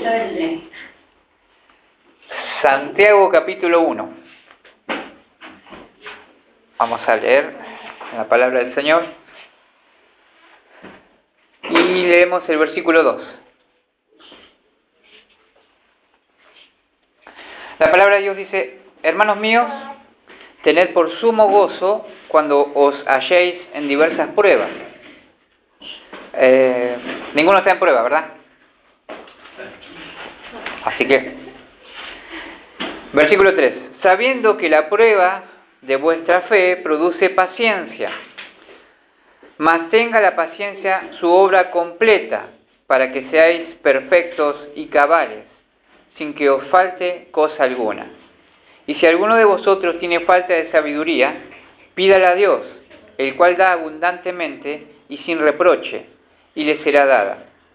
123. Santiago capítulo 1. Vamos a leer la palabra del Señor y leemos el versículo 2. La palabra de Dios dice: hermanos míos, tened por sumo gozo cuando os halléis en diversas pruebas. Ninguno está en prueba, ¿verdad? Así que, versículo 3. Sabiendo que la prueba de vuestra fe produce paciencia, mas tenga la paciencia su obra completa, para que seáis perfectos y cabales, sin que os falte cosa alguna. Y si alguno de vosotros tiene falta de sabiduría, pídala a Dios, el cual da abundantemente y sin reproche, y le será dada.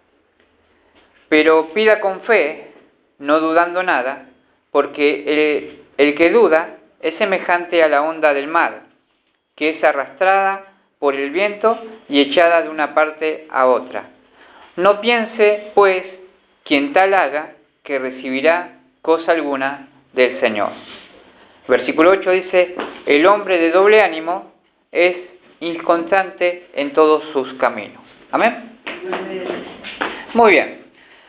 Pero pida con fe, no dudando nada, porque el que duda es semejante a la onda del mar, que es arrastrada por el viento y echada de una parte a otra. No piense, pues, quien tal haga, que recibirá cosa alguna del Señor. Versículo 8 dice: el hombre de doble ánimo es inconstante en todos sus caminos. ¿Amén? Muy bien.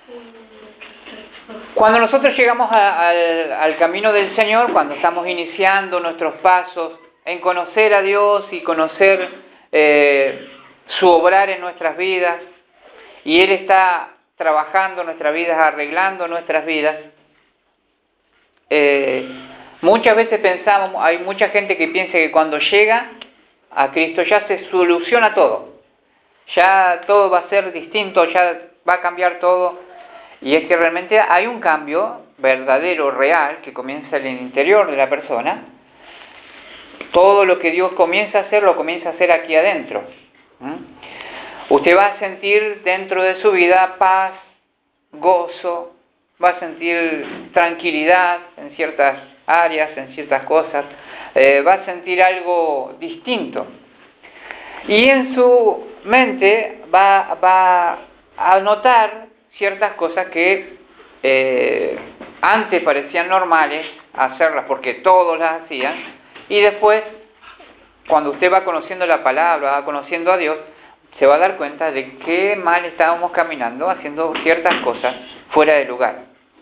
Cuando nosotros llegamos al camino del Señor, cuando estamos iniciando nuestros pasos en conocer a Dios y conocer su obrar en nuestras vidas, y Él está trabajando nuestras vidas, arreglando nuestras vidas, muchas veces pensamos, hay mucha gente que piensa que cuando llega a Cristo ya se soluciona todo, ya todo va a ser distinto, ya va a cambiar todo. Y es que realmente hay un cambio verdadero, real, que comienza en el interior de la persona. Todo lo que Dios comienza a hacer, lo comienza a hacer aquí adentro. Usted va a sentir dentro de su vida paz, gozo, va a sentir tranquilidad en ciertas áreas, en ciertas cosas, va a sentir algo distinto. Y en su mente va a notar ciertas cosas que antes parecían normales hacerlas porque todos las hacían, y después, cuando usted va conociendo la palabra, va conociendo a Dios, se va a dar cuenta de qué mal estábamos caminando, haciendo ciertas cosas fuera de lugar.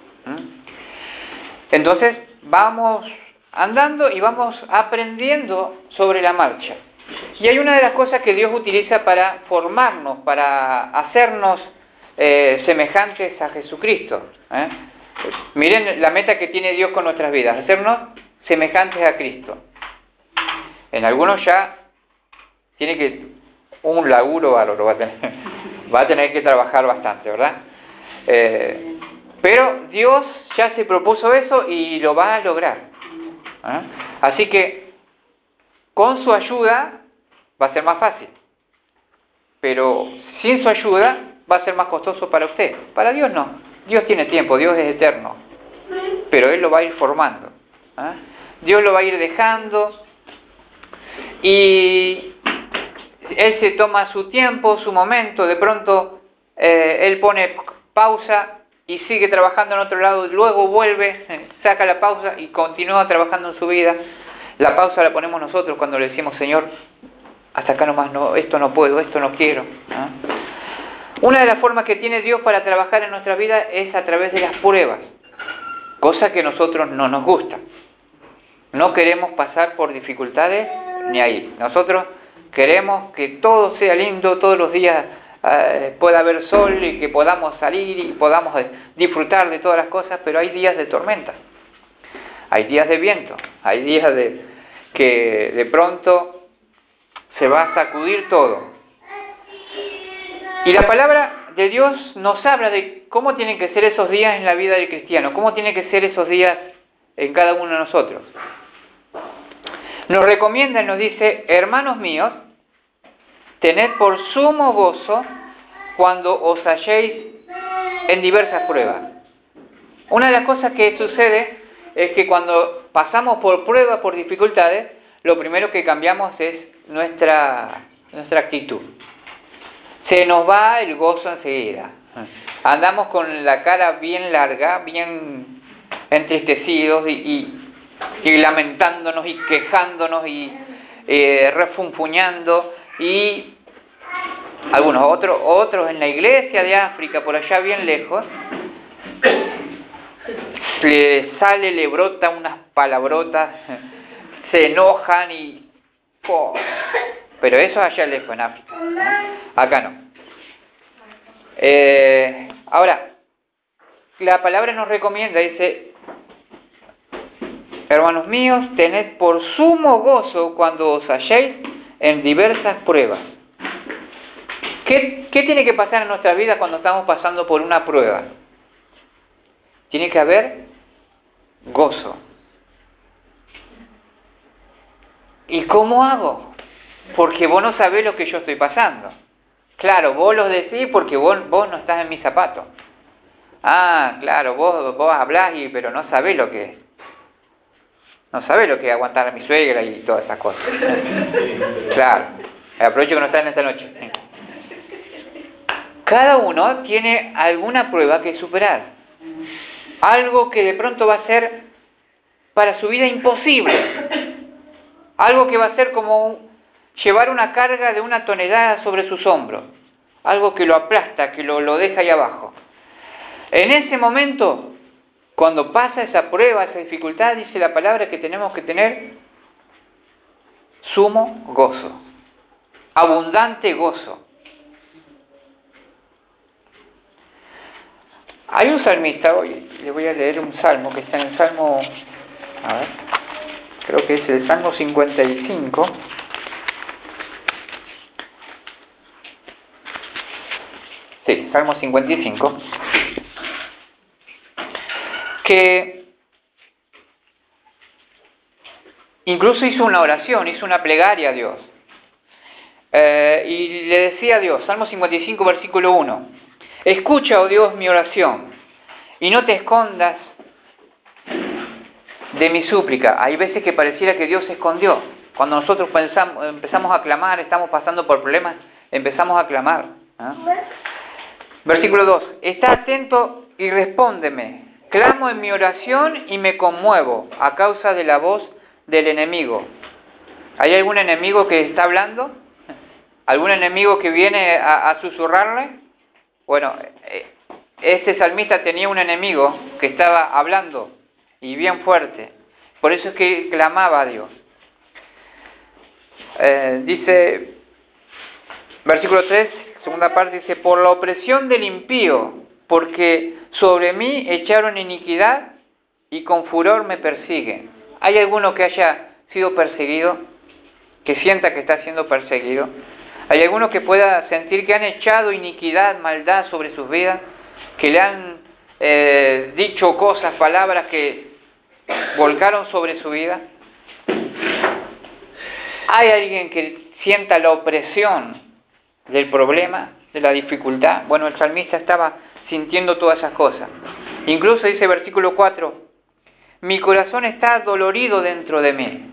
Entonces, vamos andando y vamos aprendiendo sobre la marcha. Y hay una de las cosas que Dios utiliza para formarnos, para hacernos semejantes a Jesucristo. Miren la meta que tiene Dios con nuestras vidas: hacernos semejantes a Cristo. En algunos ya tiene que un laburo bárbaro, va a tener que trabajar bastante, ¿verdad? Pero Dios ya se propuso eso y lo va a lograr. Así que con su ayuda va a ser más fácil, pero sin su ayuda va a ser más costoso para usted. Para Dios no. Dios tiene tiempo, Dios es eterno, pero Él lo va a ir formando. Dios lo va a ir dejando, y Él se toma su tiempo, su momento. De pronto Él pone pausa y sigue trabajando en otro lado, luego vuelve, saca la pausa y continúa trabajando en su vida. La pausa la ponemos nosotros cuando le decimos: Señor, hasta acá nomás, no, esto no puedo, esto no quiero. Una de las formas que tiene Dios para trabajar en nuestra vida es a través de las pruebas, cosa que a nosotros no nos gusta. No queremos pasar por dificultades ni ahí. Nosotros queremos que todo sea lindo, todos los días pueda haber sol y que podamos salir y podamos disfrutar de todas las cosas, pero hay días de tormenta, hay días de viento, hay días que de pronto se va a sacudir todo. Y la palabra de Dios nos habla de cómo tienen que ser esos días en la vida del cristiano, cómo tienen que ser esos días en cada uno de nosotros. Nos recomienda y nos dice: hermanos míos, tened por sumo gozo cuando os halléis en diversas pruebas. Una de las cosas que sucede es que cuando pasamos por pruebas, por dificultades, lo primero que cambiamos es nuestra actitud. Se nos va el gozo enseguida. andamos con la cara bien larga, bien entristecidos y lamentándonos y quejándonos y refunfuñando, y algunos otros en la iglesia de África, por allá bien lejos, le brota unas palabrotas, se enojan y... Pero eso allá lejos en África, ¿no? Acá no. Ahora, la palabra nos recomienda, dice: hermanos míos, tened por sumo gozo cuando os halléis en diversas pruebas. ¿Qué tiene que pasar en nuestra vida cuando estamos pasando por una prueba? Tiene que haber gozo. ¿Y cómo hago? Porque vos no sabés lo que yo estoy pasando. Claro, vos lo decís porque vos no estás en mis zapatos. Ah, claro, vos hablás pero no sabés lo que es. No sabés lo que es aguantar a mi suegra y todas esas cosas. Claro, aprovecho que no están esta noche. Cada uno tiene alguna prueba que superar. Algo que de pronto va a ser para su vida imposible. Algo que va a ser como llevar una carga de 1 tonelada sobre sus hombros. Algo que lo aplasta, que lo deja ahí abajo. En ese momento, cuando pasa esa prueba, esa dificultad, dice la palabra que tenemos que tener sumo gozo. Abundante gozo. Hay un salmista, hoy le voy a leer un salmo que está en el Salmo, a ver, creo que es el Salmo 55. Sí, Salmo 55. Que incluso hizo una oración, hizo una plegaria a Dios. Y le decía a Dios, Salmo 55, versículo 1. Escucha, oh Dios, mi oración, y no te escondas de mi súplica. Hay veces que pareciera que Dios se escondió. Cuando nosotros empezamos a clamar, estamos pasando por problemas, empezamos a clamar. Versículo 2. Está atento y respóndeme. Clamo en mi oración y me conmuevo a causa de la voz del enemigo. ¿Hay algún enemigo que está hablando? ¿Algún enemigo que viene a susurrarle? Bueno, este salmista tenía un enemigo que estaba hablando y bien fuerte. Por eso es que clamaba a Dios. Dice, versículo 3, segunda parte, dice: por la opresión del impío, porque sobre mí echaron iniquidad y con furor me persiguen. ¿Hay alguno que haya sido perseguido? Que sienta que está siendo perseguido. ¿Hay alguno que pueda sentir que han echado iniquidad, maldad sobre sus vidas? Que le han dicho cosas, palabras que volcaron sobre su vida. ¿Hay alguien que sienta la opresión del problema, de la dificultad? Bueno, el salmista estaba sintiendo todas esas cosas. Incluso dice versículo 4, mi corazón está dolorido dentro de mí.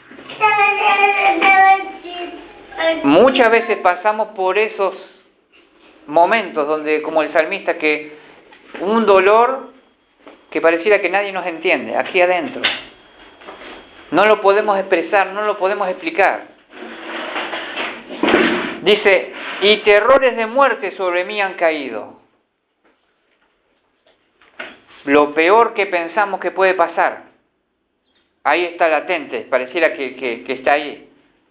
Muchas veces pasamos por esos momentos donde, como el salmista, que un dolor que pareciera que nadie nos entiende, aquí adentro. No lo podemos expresar, no lo podemos explicar. Dice, y terrores de muerte sobre mí han caído. Lo peor que pensamos que puede pasar, ahí está latente, pareciera que está ahí.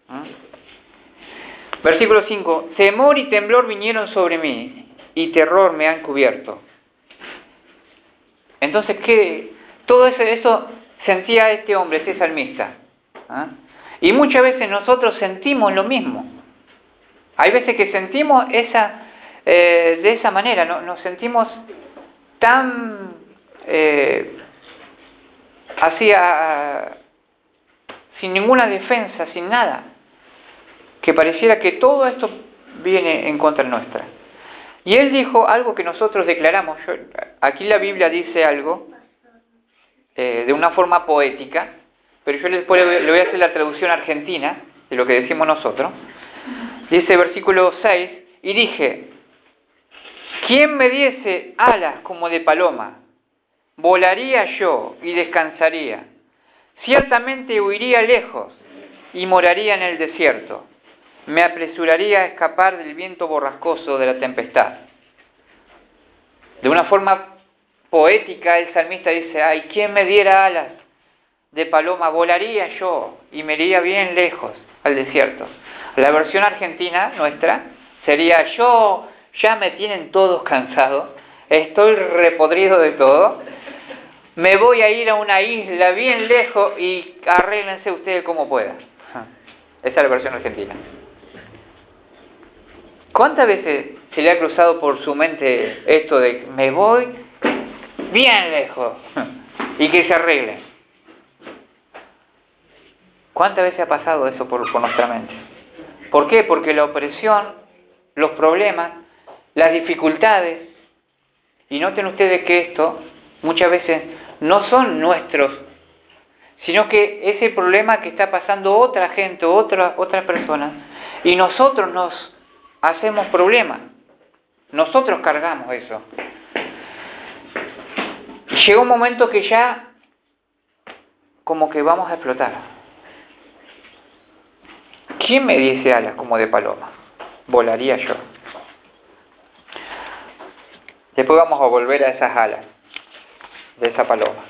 Versículo 5, temor y temblor vinieron sobre mí, y terror me han cubierto. Entonces, ¿qué? Todo eso sentía este hombre, este salmista. Y muchas veces nosotros sentimos lo mismo. Hay veces que sentimos de esa manera, nos sentimos tan sin ninguna defensa, sin nada, que pareciera que todo esto viene en contra nuestra. Y él dijo algo que nosotros declaramos. Aquí la Biblia dice algo de una forma poética, pero yo después le voy a hacer la traducción argentina de lo que decimos nosotros. Dice versículo 6, y dije, ¿Quién me diese alas como de paloma? Volaría yo y descansaría. Ciertamente huiría lejos y moraría en el desierto. Me apresuraría a escapar del viento borrascoso de la tempestad. De una forma poética, el salmista dice, ay, ¿quién me diera alas de paloma? Volaría yo y me iría bien lejos al desierto. La versión argentina nuestra sería, yo ya me tienen todos cansados, estoy repodrido de todo, me voy a ir a una isla bien lejos y arréglense ustedes como puedan. Esa es la versión argentina. ¿Cuántas veces se le ha cruzado por su mente esto de me voy bien lejos y que se arreglen? ¿Cuántas veces ha pasado eso por nuestra mente? ¿Por qué? Porque la opresión, los problemas, las dificultades, y noten ustedes que esto muchas veces no son nuestros, sino que es el problema que está pasando otra gente, otras personas, y nosotros nos hacemos problemas, nosotros cargamos eso. Y llega un momento que ya como que vamos a explotar. ¿Quién me diese alas como de paloma? Volaría yo. Después vamos a volver a esas alas de esa paloma.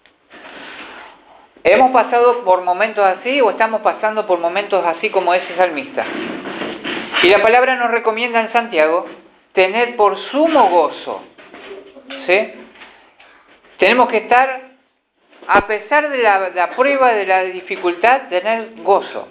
¿Hemos pasado por momentos así o estamos pasando por momentos así como ese salmista? Y la palabra nos recomienda en Santiago tener por sumo gozo. ¿Sí? Tenemos que estar, a pesar de la prueba, de la dificultad, tener gozo.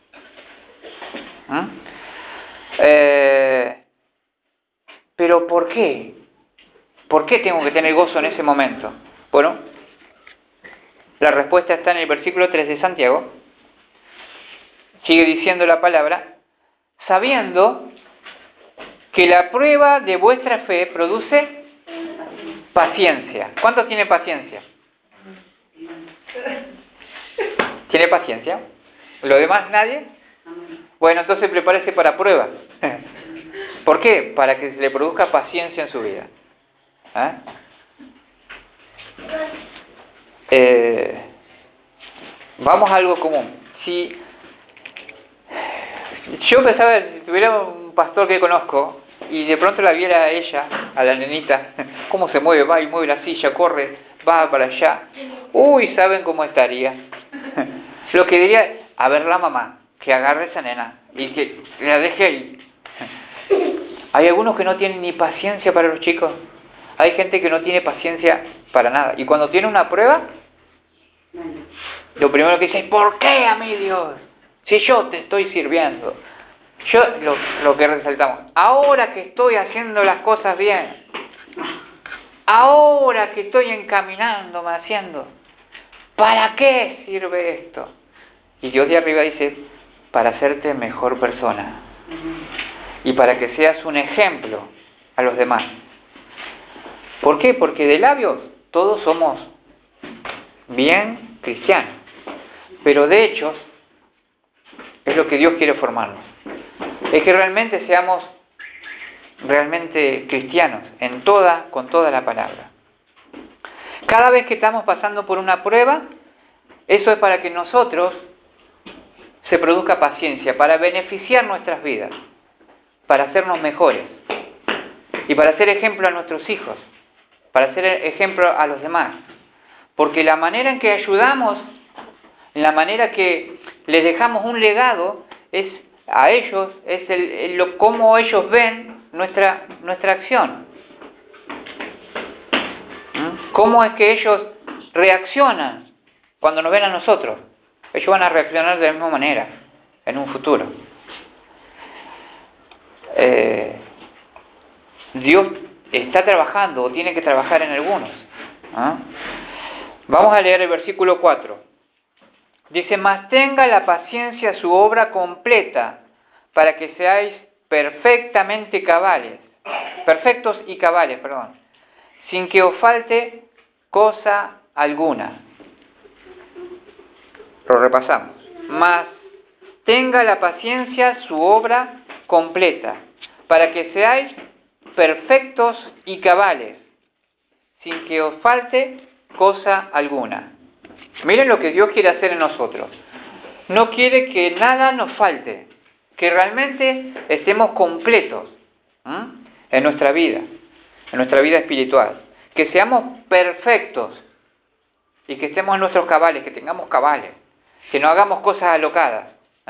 ¿Pero por qué? ¿Por qué tengo que tener gozo en ese momento? Bueno, la respuesta está en el versículo 3 de Santiago. Sigue diciendo la palabra, sabiendo que la prueba de vuestra fe produce paciencia. ¿Cuántos tiene paciencia? ¿Tiene paciencia? ¿Lo demás nadie? Bueno, entonces prepárese para prueba. ¿Por qué? Para que se le produzca paciencia en su vida. Vamos a algo común. Si yo pensaba, si tuviera un pastor que conozco y de pronto la viera a ella, a la nenita, cómo se mueve, va y mueve la silla, corre, va para allá. Uy, ¿saben cómo estaría? Lo que diría, a ver la mamá, que agarre a esa nena y que la deje ahí. Hay algunos que no tienen ni paciencia para los chicos. Hay gente que no tiene paciencia para nada. Y cuando tiene una prueba, lo primero que dice es, ¿por qué a mí, Dios? Si yo te estoy sirviendo. Yo, lo que resaltamos, ahora que estoy haciendo las cosas bien, ahora que estoy encaminándome haciendo, ¿para qué sirve esto? Y Dios de arriba dice, para hacerte mejor persona. Y para que seas un ejemplo a los demás. ¿Por qué? Porque de labios todos somos bien cristianos. Pero de hechos es lo que Dios quiere formarnos. Es que realmente seamos realmente cristianos con toda la palabra. Cada vez que estamos pasando por una prueba, eso es para que nosotros se produzca paciencia, para beneficiar nuestras vidas, para hacernos mejores y para ser ejemplo a nuestros hijos, para ser ejemplo a los demás. Porque la manera en que ayudamos, la manera que les dejamos un legado es a ellos, es cómo ellos ven nuestra acción. ¿Cómo es que ellos reaccionan cuando nos ven a nosotros? Ellos van a reaccionar de la misma manera en un futuro. Dios está trabajando o tiene que trabajar en algunos. Vamos a leer el versículo 4. Dice, mas tenga la paciencia su obra completa, para que seáis perfectos y cabales, sin que os falte cosa alguna. Lo repasamos. Mas tenga la paciencia su obra completa, para que seáis perfectos y cabales, sin que os falte cosa alguna. Miren lo que Dios quiere hacer en nosotros. No quiere que nada nos falte, que realmente estemos completos en nuestra vida espiritual, que seamos perfectos y que estemos en nuestros cabales, que tengamos cabales, que no hagamos cosas alocadas,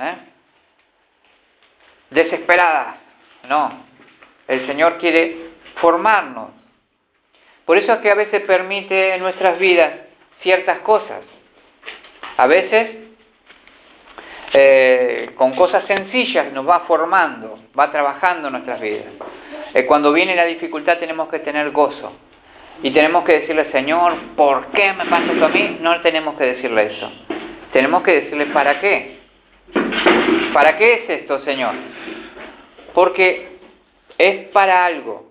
desesperadas. No, el Señor quiere formarnos. Por eso es que a veces permite en nuestras vidas ciertas cosas. A veces con cosas sencillas nos va formando, va trabajando en nuestras vidas. Cuando viene la dificultad tenemos que tener gozo. Y tenemos que decirle, Señor, ¿por qué me pasa esto a mí? No tenemos que decirle eso. Tenemos que decirle, ¿para qué? ¿Para qué es esto, Señor? Porque es para algo.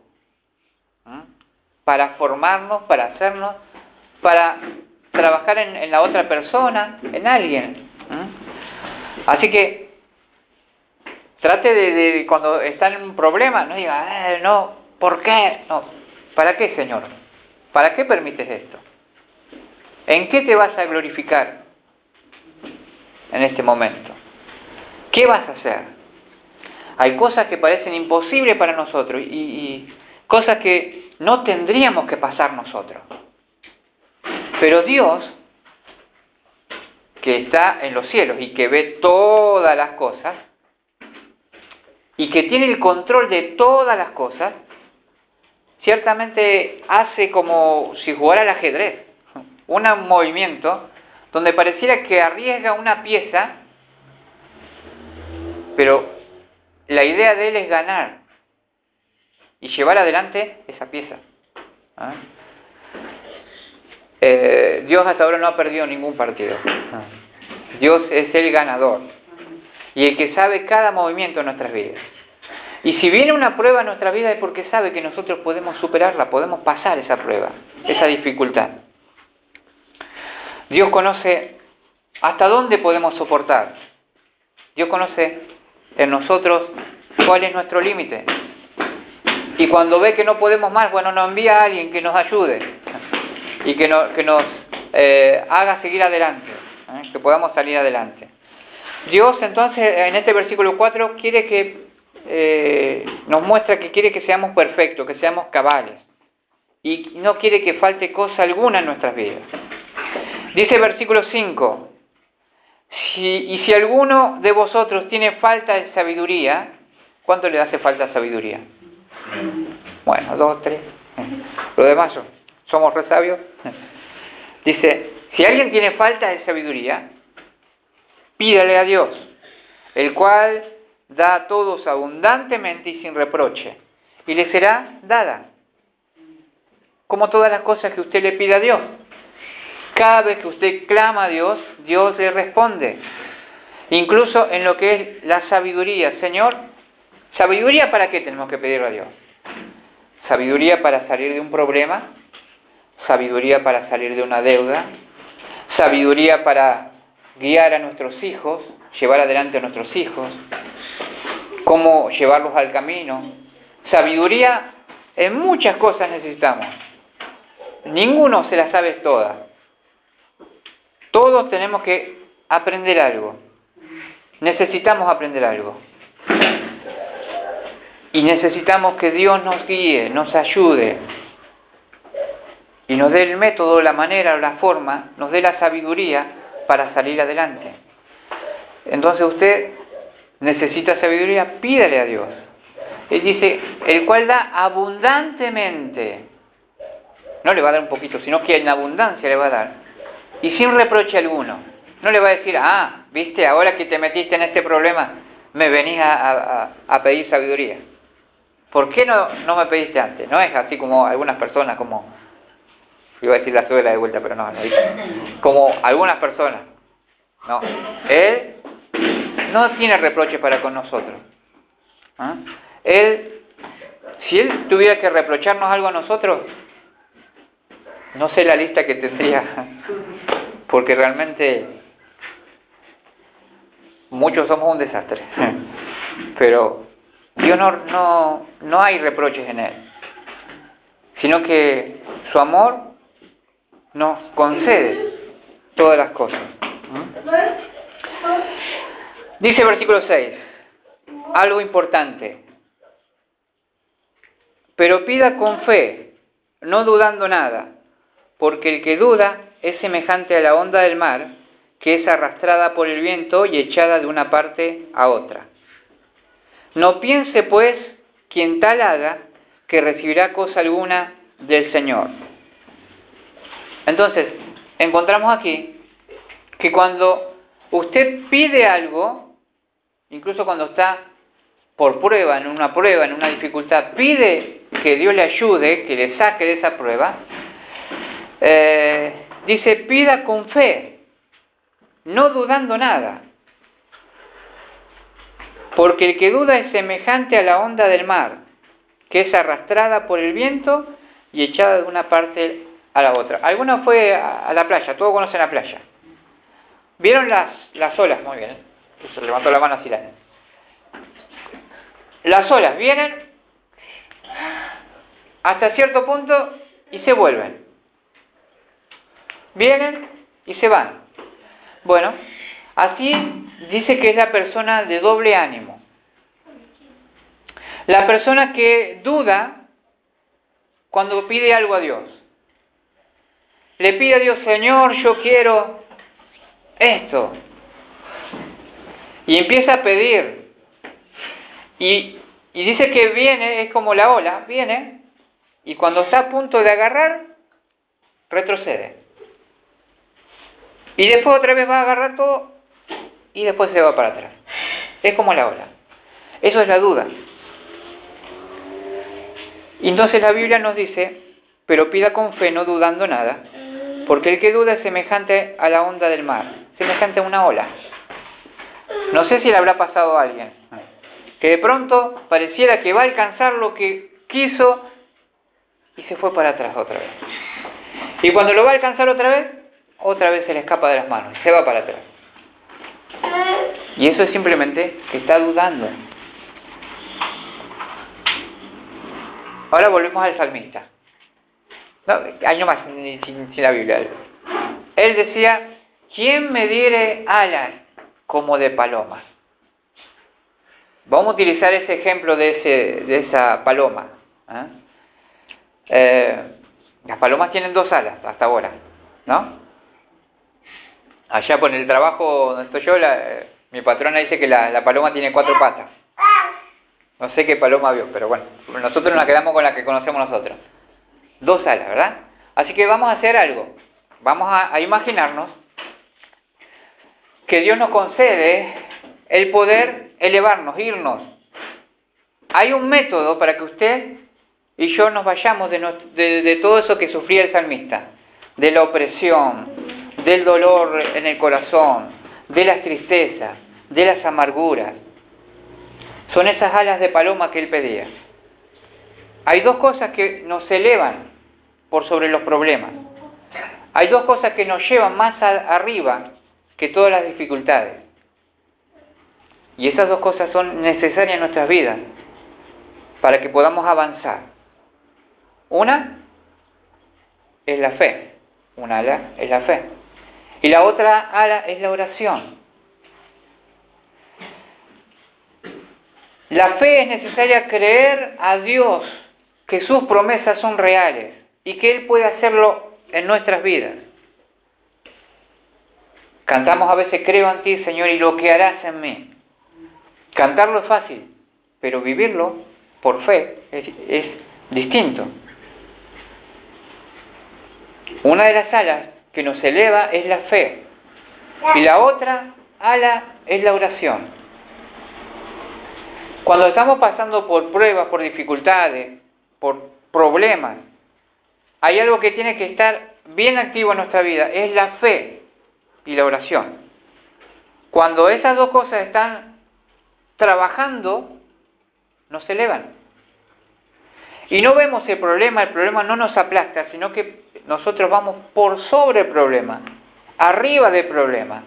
Para formarnos, para hacernos, para trabajar en la otra persona, en alguien. Así que trate de cuando está en un problema, no diga, no, ¿por qué? No, ¿para qué, Señor? ¿Para qué permites esto? ¿En qué te vas a glorificar en este momento? ¿Qué vas a hacer? Hay cosas que parecen imposibles para nosotros y cosas que no tendríamos que pasar nosotros. Pero Dios, que está en los cielos y que ve todas las cosas y que tiene el control de todas las cosas, ciertamente hace como si jugara al ajedrez, un movimiento donde pareciera que arriesga una pieza, pero la idea de él es ganar y llevar adelante esa pieza. Dios hasta ahora no ha perdido ningún partido. Dios es el ganador y el que sabe cada movimiento de nuestras vidas. Y si viene una prueba en nuestra vida es porque sabe que nosotros podemos superarla, podemos pasar esa prueba, esa dificultad. Dios conoce hasta dónde podemos soportar. Dios conoce en nosotros cuál es nuestro límite. Y cuando ve que no podemos más, bueno, nos envía a alguien que nos ayude y que nos haga seguir adelante, que podamos salir adelante. Dios entonces en este versículo 4 quiere que nos muestra que quiere que seamos perfectos, que seamos cabales y no quiere que falte cosa alguna en nuestras vidas. Dice versículo 5, si alguno de vosotros tiene falta de sabiduría, ¿cuánto le hace falta sabiduría? Bueno, 2, 3. Los demás somos re sabios. Dice, si alguien tiene falta de sabiduría, pídale a Dios, el cual da a todos abundantemente y sin reproche, y le será dada. Como todas las cosas que usted le pida a Dios. Cada vez que usted clama a Dios, Dios le responde. Incluso en lo que es la sabiduría. Señor, ¿sabiduría para qué tenemos que pedirle a Dios? Sabiduría para salir de un problema, sabiduría para salir de una deuda, sabiduría para guiar a nuestros hijos, llevar adelante a nuestros hijos, cómo llevarlos al camino. Sabiduría en muchas cosas necesitamos. Ninguno se las sabe todas. Todos tenemos que aprender algo. Necesitamos aprender algo. Y necesitamos que Dios nos guíe, nos ayude. Y nos dé el método, la manera, la forma, nos dé la sabiduría para salir adelante. Entonces usted necesita sabiduría, pídale a Dios. Él dice, el cual da abundantemente. No le va a dar un poquito, sino que en abundancia le va a dar. Y sin reproche alguno. No le va a decir, viste, ahora que te metiste en este problema, me venís a pedir sabiduría. ¿Por qué no me pediste antes? No es así como algunas personas, como, iba a decir la suegra de vuelta, pero no, como algunas personas. No, Él no tiene reproche para con nosotros. Si Él tuviera que reprocharnos algo a nosotros, no sé la lista que tendría, porque realmente muchos somos un desastre. Pero Dios no hay reproches en Él. sino que su amor nos concede todas las cosas. Dice el versículo 6, algo importante. Pero pida con fe, no dudando nada, porque el que duda es semejante a la onda del mar, que es arrastrada por el viento y echada de una parte a otra. No piense, pues, quien tal haga, que recibirá cosa alguna del Señor. Entonces, encontramos aquí que cuando usted pide algo, incluso cuando está por prueba, en una dificultad, pide que Dios le ayude, que le saque de esa prueba, dice, pida con fe, no dudando nada. Porque el que duda es semejante a la onda del mar, que es arrastrada por el viento y echada de una parte a la otra. ¿Alguna fue a la playa? Todos conocen la playa. ¿Vieron las olas? Muy bien. Se levantó la mano así. Las olas vienen hasta cierto punto y se vuelven. Vienen y se van. Bueno, así dice que es la persona de doble ánimo. La persona que duda cuando pide algo a Dios. Le pide a Dios, Señor, yo quiero esto. Y empieza a pedir. Y dice que viene, es como la ola, viene, y cuando está a punto de agarrar, retrocede. Y después otra vez va a agarrar todo, y después se va para atrás. Es como la ola. Eso es la duda. Y entonces la Biblia nos dice, pero pida con fe, no dudando nada, porque el que duda es semejante a la onda del mar, semejante a una ola. No sé si le habrá pasado a alguien, que de pronto pareciera que va a alcanzar lo que quiso y se fue para atrás otra vez. Y cuando lo va a alcanzar otra vez se le escapa de las manos, se va para atrás. Y eso es simplemente que está dudando. Ahora volvemos al salmista. No, año más sin la Biblia. Él decía, ¿quién me diere alas como de paloma? Vamos a utilizar ese ejemplo de esa paloma. Las palomas tienen 2 alas hasta ahora, ¿no? Allá por el trabajo donde estoy yo, mi patrona dice que la paloma tiene 4 patas. No sé qué paloma vio, pero bueno, nosotros nos quedamos con la que conocemos nosotros. 2 alas, ¿verdad? Así que vamos a hacer algo. Vamos a imaginarnos que Dios nos concede el poder elevarnos, irnos. Hay un método para que usted y yo nos vayamos de todo eso que sufría el salmista, de la opresión, del dolor en el corazón, de las tristezas, de las amarguras. Son esas alas de paloma que él pedía. Hay 2 cosas que nos elevan por sobre los problemas. Hay 2 cosas que nos llevan más arriba que todas las dificultades. Y esas 2 cosas son necesarias en nuestras vidas para que podamos avanzar. Una es la fe. Una ala es la fe. Y la otra ala es la oración. La fe es necesaria creer a Dios que sus promesas son reales y que Él puede hacerlo en nuestras vidas. Cantamos a veces, creo en ti, Señor, y lo que harás en mí. Cantarlo es fácil, pero vivirlo por fe es distinto. Una de las alas que nos eleva es la fe, y la otra ala es la oración. Cuando estamos pasando por pruebas, por dificultades, por problemas, hay algo que tiene que estar bien activo en nuestra vida, es la fe y la oración. Cuando esas 2 cosas están trabajando, nos elevan. Y no vemos el problema no nos aplasta, sino que nosotros vamos por sobre el problema, arriba del problema.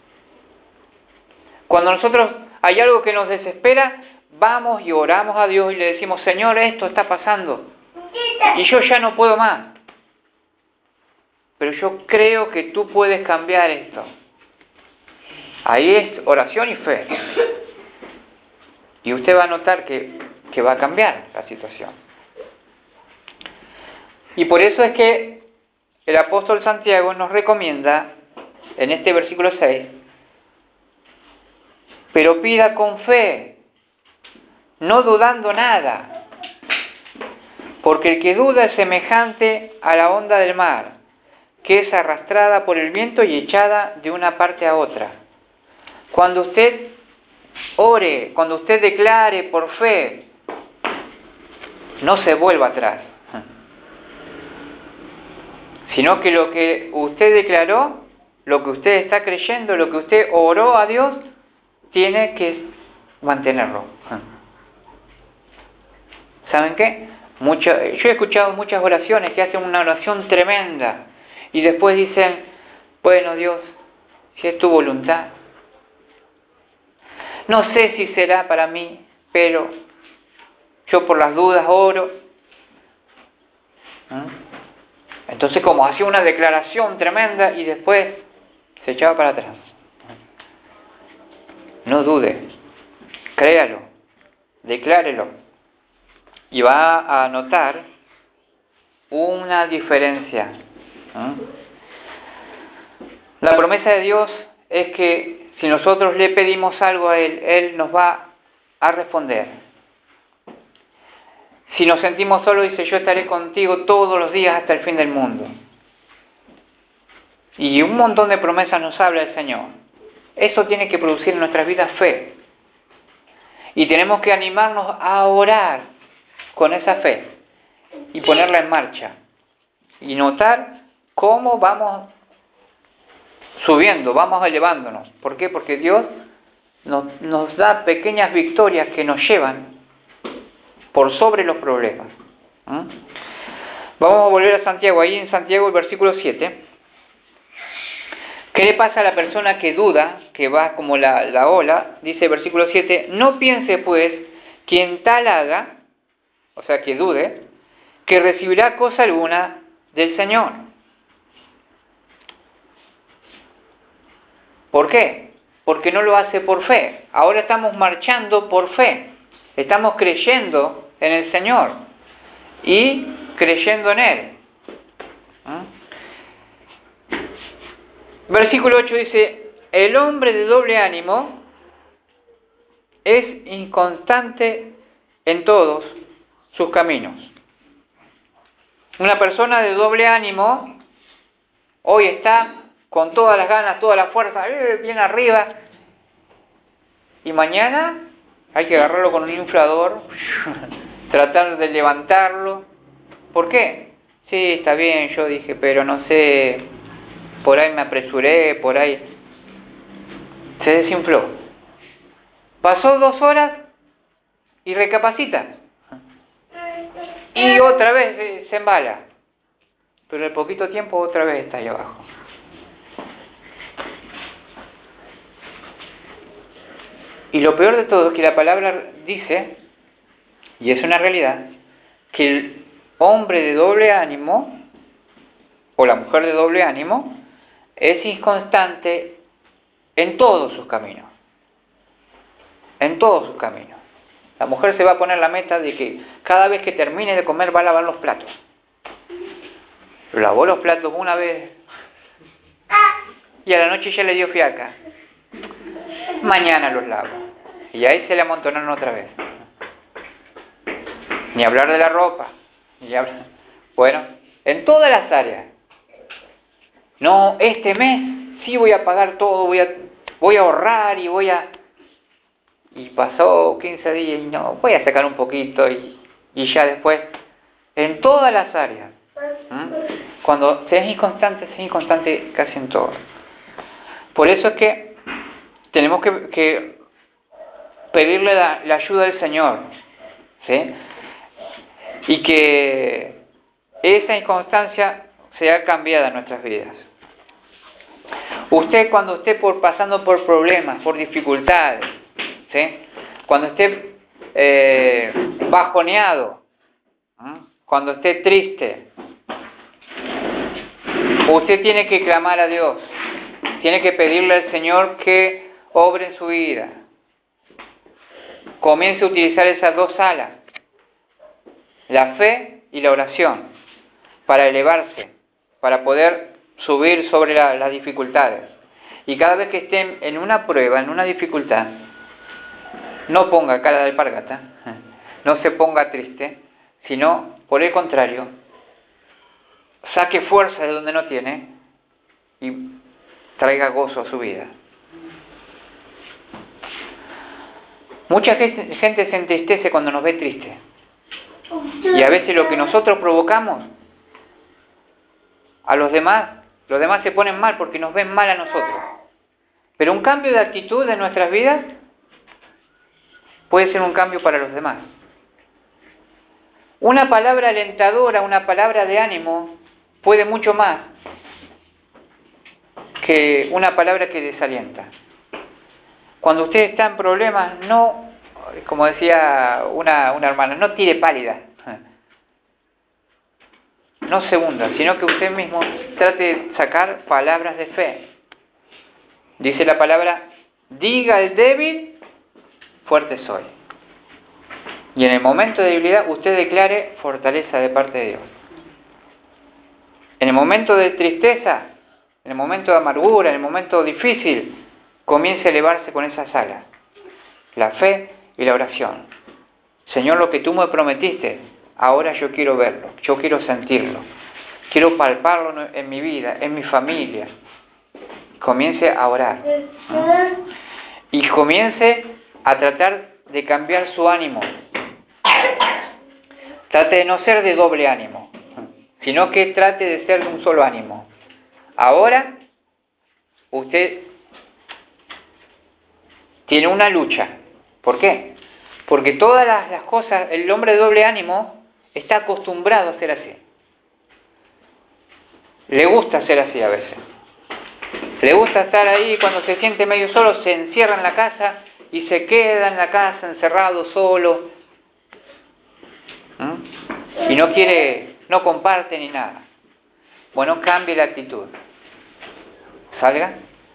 Cuando nosotros hay algo que nos desespera, vamos y oramos a Dios y le decimos, Señor, esto está pasando. y yo ya no puedo más. Pero yo creo que tú puedes cambiar esto. Ahí es oración y fe. Y usted va a notar que va a cambiar la situación. Y por eso es que el apóstol Santiago nos recomienda, en este versículo 6, pero pida con fe, no dudando nada, porque el que duda es semejante a la onda del mar, que es arrastrada por el viento y echada de una parte a otra. Cuando usted ore, cuando usted declare por fe, no se vuelva atrás, sino que lo que usted declaró, lo que usted está creyendo, lo que usted oró a Dios, tiene que mantenerlo. ¿Saben qué? Yo he escuchado muchas oraciones que hacen una oración tremenda y después dicen, bueno Dios, si es tu voluntad, no sé si será para mí, pero yo por las dudas oro. Entonces, como hacía una declaración tremenda y después se echaba para atrás. No dude, créalo, declárelo y va a notar una diferencia. La promesa de Dios es que si nosotros le pedimos algo a Él, Él nos va a responder. Si nos sentimos solos, dice, yo estaré contigo todos los días hasta el fin del mundo. Y un montón de promesas nos habla el Señor. Eso tiene que producir en nuestras vidas fe. Y tenemos que animarnos a orar con esa fe y ponerla en marcha. Y notar cómo vamos subiendo, vamos elevándonos. ¿Por qué? Porque Dios nos da pequeñas victorias que nos llevan por sobre los problemas. Vamos a volver a Santiago, ahí en Santiago el versículo 7. ¿Qué le pasa a la persona que duda, que va como la ola? Dice el versículo 7, no piense pues quien tal haga, o sea que dude, que recibirá cosa alguna del Señor. ¿Por qué? Porque no lo hace por fe. Ahora estamos marchando por fe. Estamos creyendo en el Señor y creyendo en Él. Versículo 8 dice, el hombre de doble ánimo es inconstante en todos sus caminos. Una persona de doble ánimo hoy está con todas las ganas, toda la fuerza, bien arriba, y mañana hay que agarrarlo con un inflador, tratar de levantarlo. ¿Por qué? Sí, está bien, yo dije, pero no sé, por ahí me apresuré, por ahí se desinfló. Pasó 2 horas y recapacita. Y otra vez se embala. Pero en poquito tiempo otra vez está ahí abajo. Y lo peor de todo es que la palabra dice, y es una realidad, que el hombre de doble ánimo, o la mujer de doble ánimo, es inconstante en todos sus caminos. En todos sus caminos. La mujer se va a poner la meta de que cada vez que termine de comer va a lavar los platos. Lavó los platos una vez y a la noche ya le dio fiaca. Mañana los lavo. Y ahí se le amontonaron otra vez. Ni hablar de la ropa. Bueno, en todas las áreas. No, este mes sí voy a pagar todo, voy a ahorrar y Y pasó 15 días y no, voy a sacar un poquito y ya después, en todas las áreas. Cuando se es inconstante casi en todo. Por eso es que tenemos que pedirle la ayuda del Señor, ¿sí? Y que esa inconstancia sea cambiada en nuestras vidas. Usted cuando esté pasando por problemas, por dificultades, ¿sí? Cuando esté bajoneado, cuando esté triste, usted tiene que clamar a Dios. Tiene que pedirle al Señor que obre en su vida. Comience a utilizar esas dos alas, la fe y la oración, para elevarse, para poder subir sobre las dificultades. Y cada vez que estén en una prueba, en una dificultad, no ponga cara de alpargata, no se ponga triste, sino, por el contrario, saque fuerza de donde no tiene y traiga gozo a su vida. Mucha gente se entristece cuando nos ve tristes. Y a veces lo que nosotros provocamos a los demás se ponen mal porque nos ven mal a nosotros. Pero un cambio de actitud en nuestras vidas puede ser un cambio para los demás. Una palabra alentadora, una palabra de ánimo, puede mucho más que una palabra que desalienta. Cuando usted está en problemas, no, como decía una hermana, no tire pálida. No se hunda, sino que usted mismo trate de sacar palabras de fe. Dice la palabra, diga al débil, fuerte soy. Y en el momento de debilidad, usted declare fortaleza de parte de Dios. En el momento de tristeza, en el momento de amargura, en el momento difícil, comience a elevarse con esas alas. La fe y la oración. Señor, lo que tú me prometiste, ahora yo quiero verlo, yo quiero sentirlo. Quiero palparlo en mi vida, en mi familia. Comience a orar. Y comience a tratar de cambiar su ánimo. Trate de no ser de doble ánimo, sino que trate de ser de un solo ánimo. Ahora, usted tiene una lucha. ¿Por qué? Porque todas las cosas, el hombre de doble ánimo está acostumbrado a ser así. Le gusta ser así a veces. Le gusta estar ahí, cuando se siente medio solo, se encierra en la casa y se queda en la casa encerrado, solo. Y no quiere, no comparte ni nada. Bueno, cambie la actitud. Salga,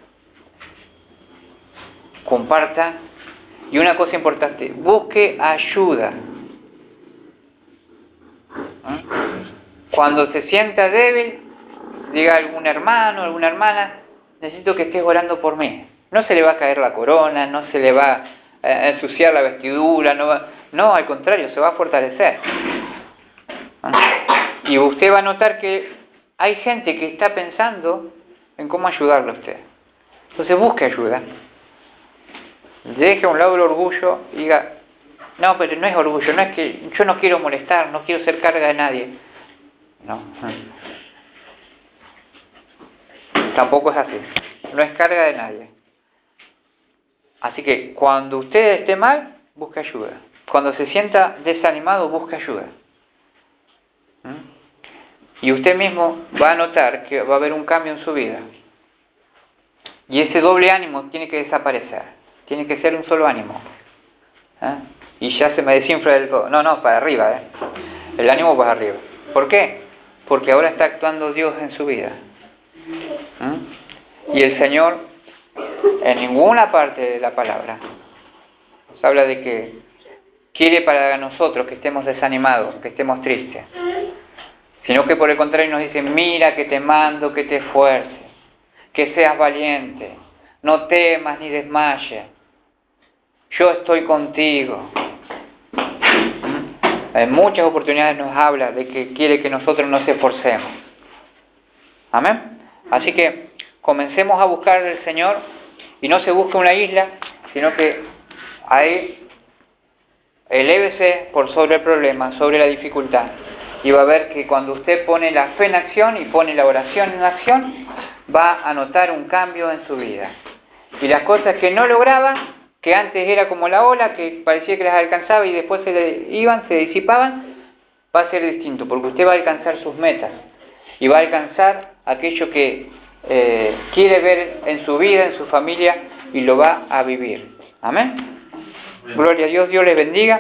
comparta. Y una cosa importante, busque ayuda. Cuando se sienta débil, diga a algún hermano, alguna hermana, necesito que estés orando por mí. No se le va a caer la corona, no se le va a ensuciar la vestidura, no, al contrario, se va a fortalecer. Y usted va a notar que hay gente que está pensando en cómo ayudarle a usted. Entonces busque ayuda. Deje a un lado el orgullo y diga, no, pero no es orgullo, no es que yo no quiero molestar, no quiero ser carga de nadie. No. Tampoco es así. No es carga de nadie. Así que cuando usted esté mal, busque ayuda. Cuando se sienta desanimado, busque ayuda. Y usted mismo va a notar que va a haber un cambio en su vida. Y ese doble ánimo tiene que desaparecer. Tiene que ser un solo ánimo. Y ya se me desinfla del todo. No, para arriba. El ánimo para arriba. ¿Por qué? Porque ahora está actuando Dios en su vida. Y el Señor, en ninguna parte de la palabra, nos habla de que quiere para nosotros que estemos desanimados, que estemos tristes. Sino que por el contrario nos dice, mira que te mando, que te esfuerces, que seas valiente, no temas ni desmayes, yo estoy contigo. En muchas oportunidades nos habla de que quiere que nosotros nos esforcemos. Amén. Así que comencemos a buscar al Señor y no se busque una isla, sino que ahí elévese por sobre el problema, sobre la dificultad. Y va a ver que cuando usted pone la fe en acción y pone la oración en acción, va a notar un cambio en su vida. Y las cosas que no lograba, que antes era como la ola, que parecía que las alcanzaba y después se disipaban, va a ser distinto, porque usted va a alcanzar sus metas y va a alcanzar aquello que quiere ver en su vida, en su familia, y lo va a vivir. Amén. Gloria a Dios, Dios les bendiga.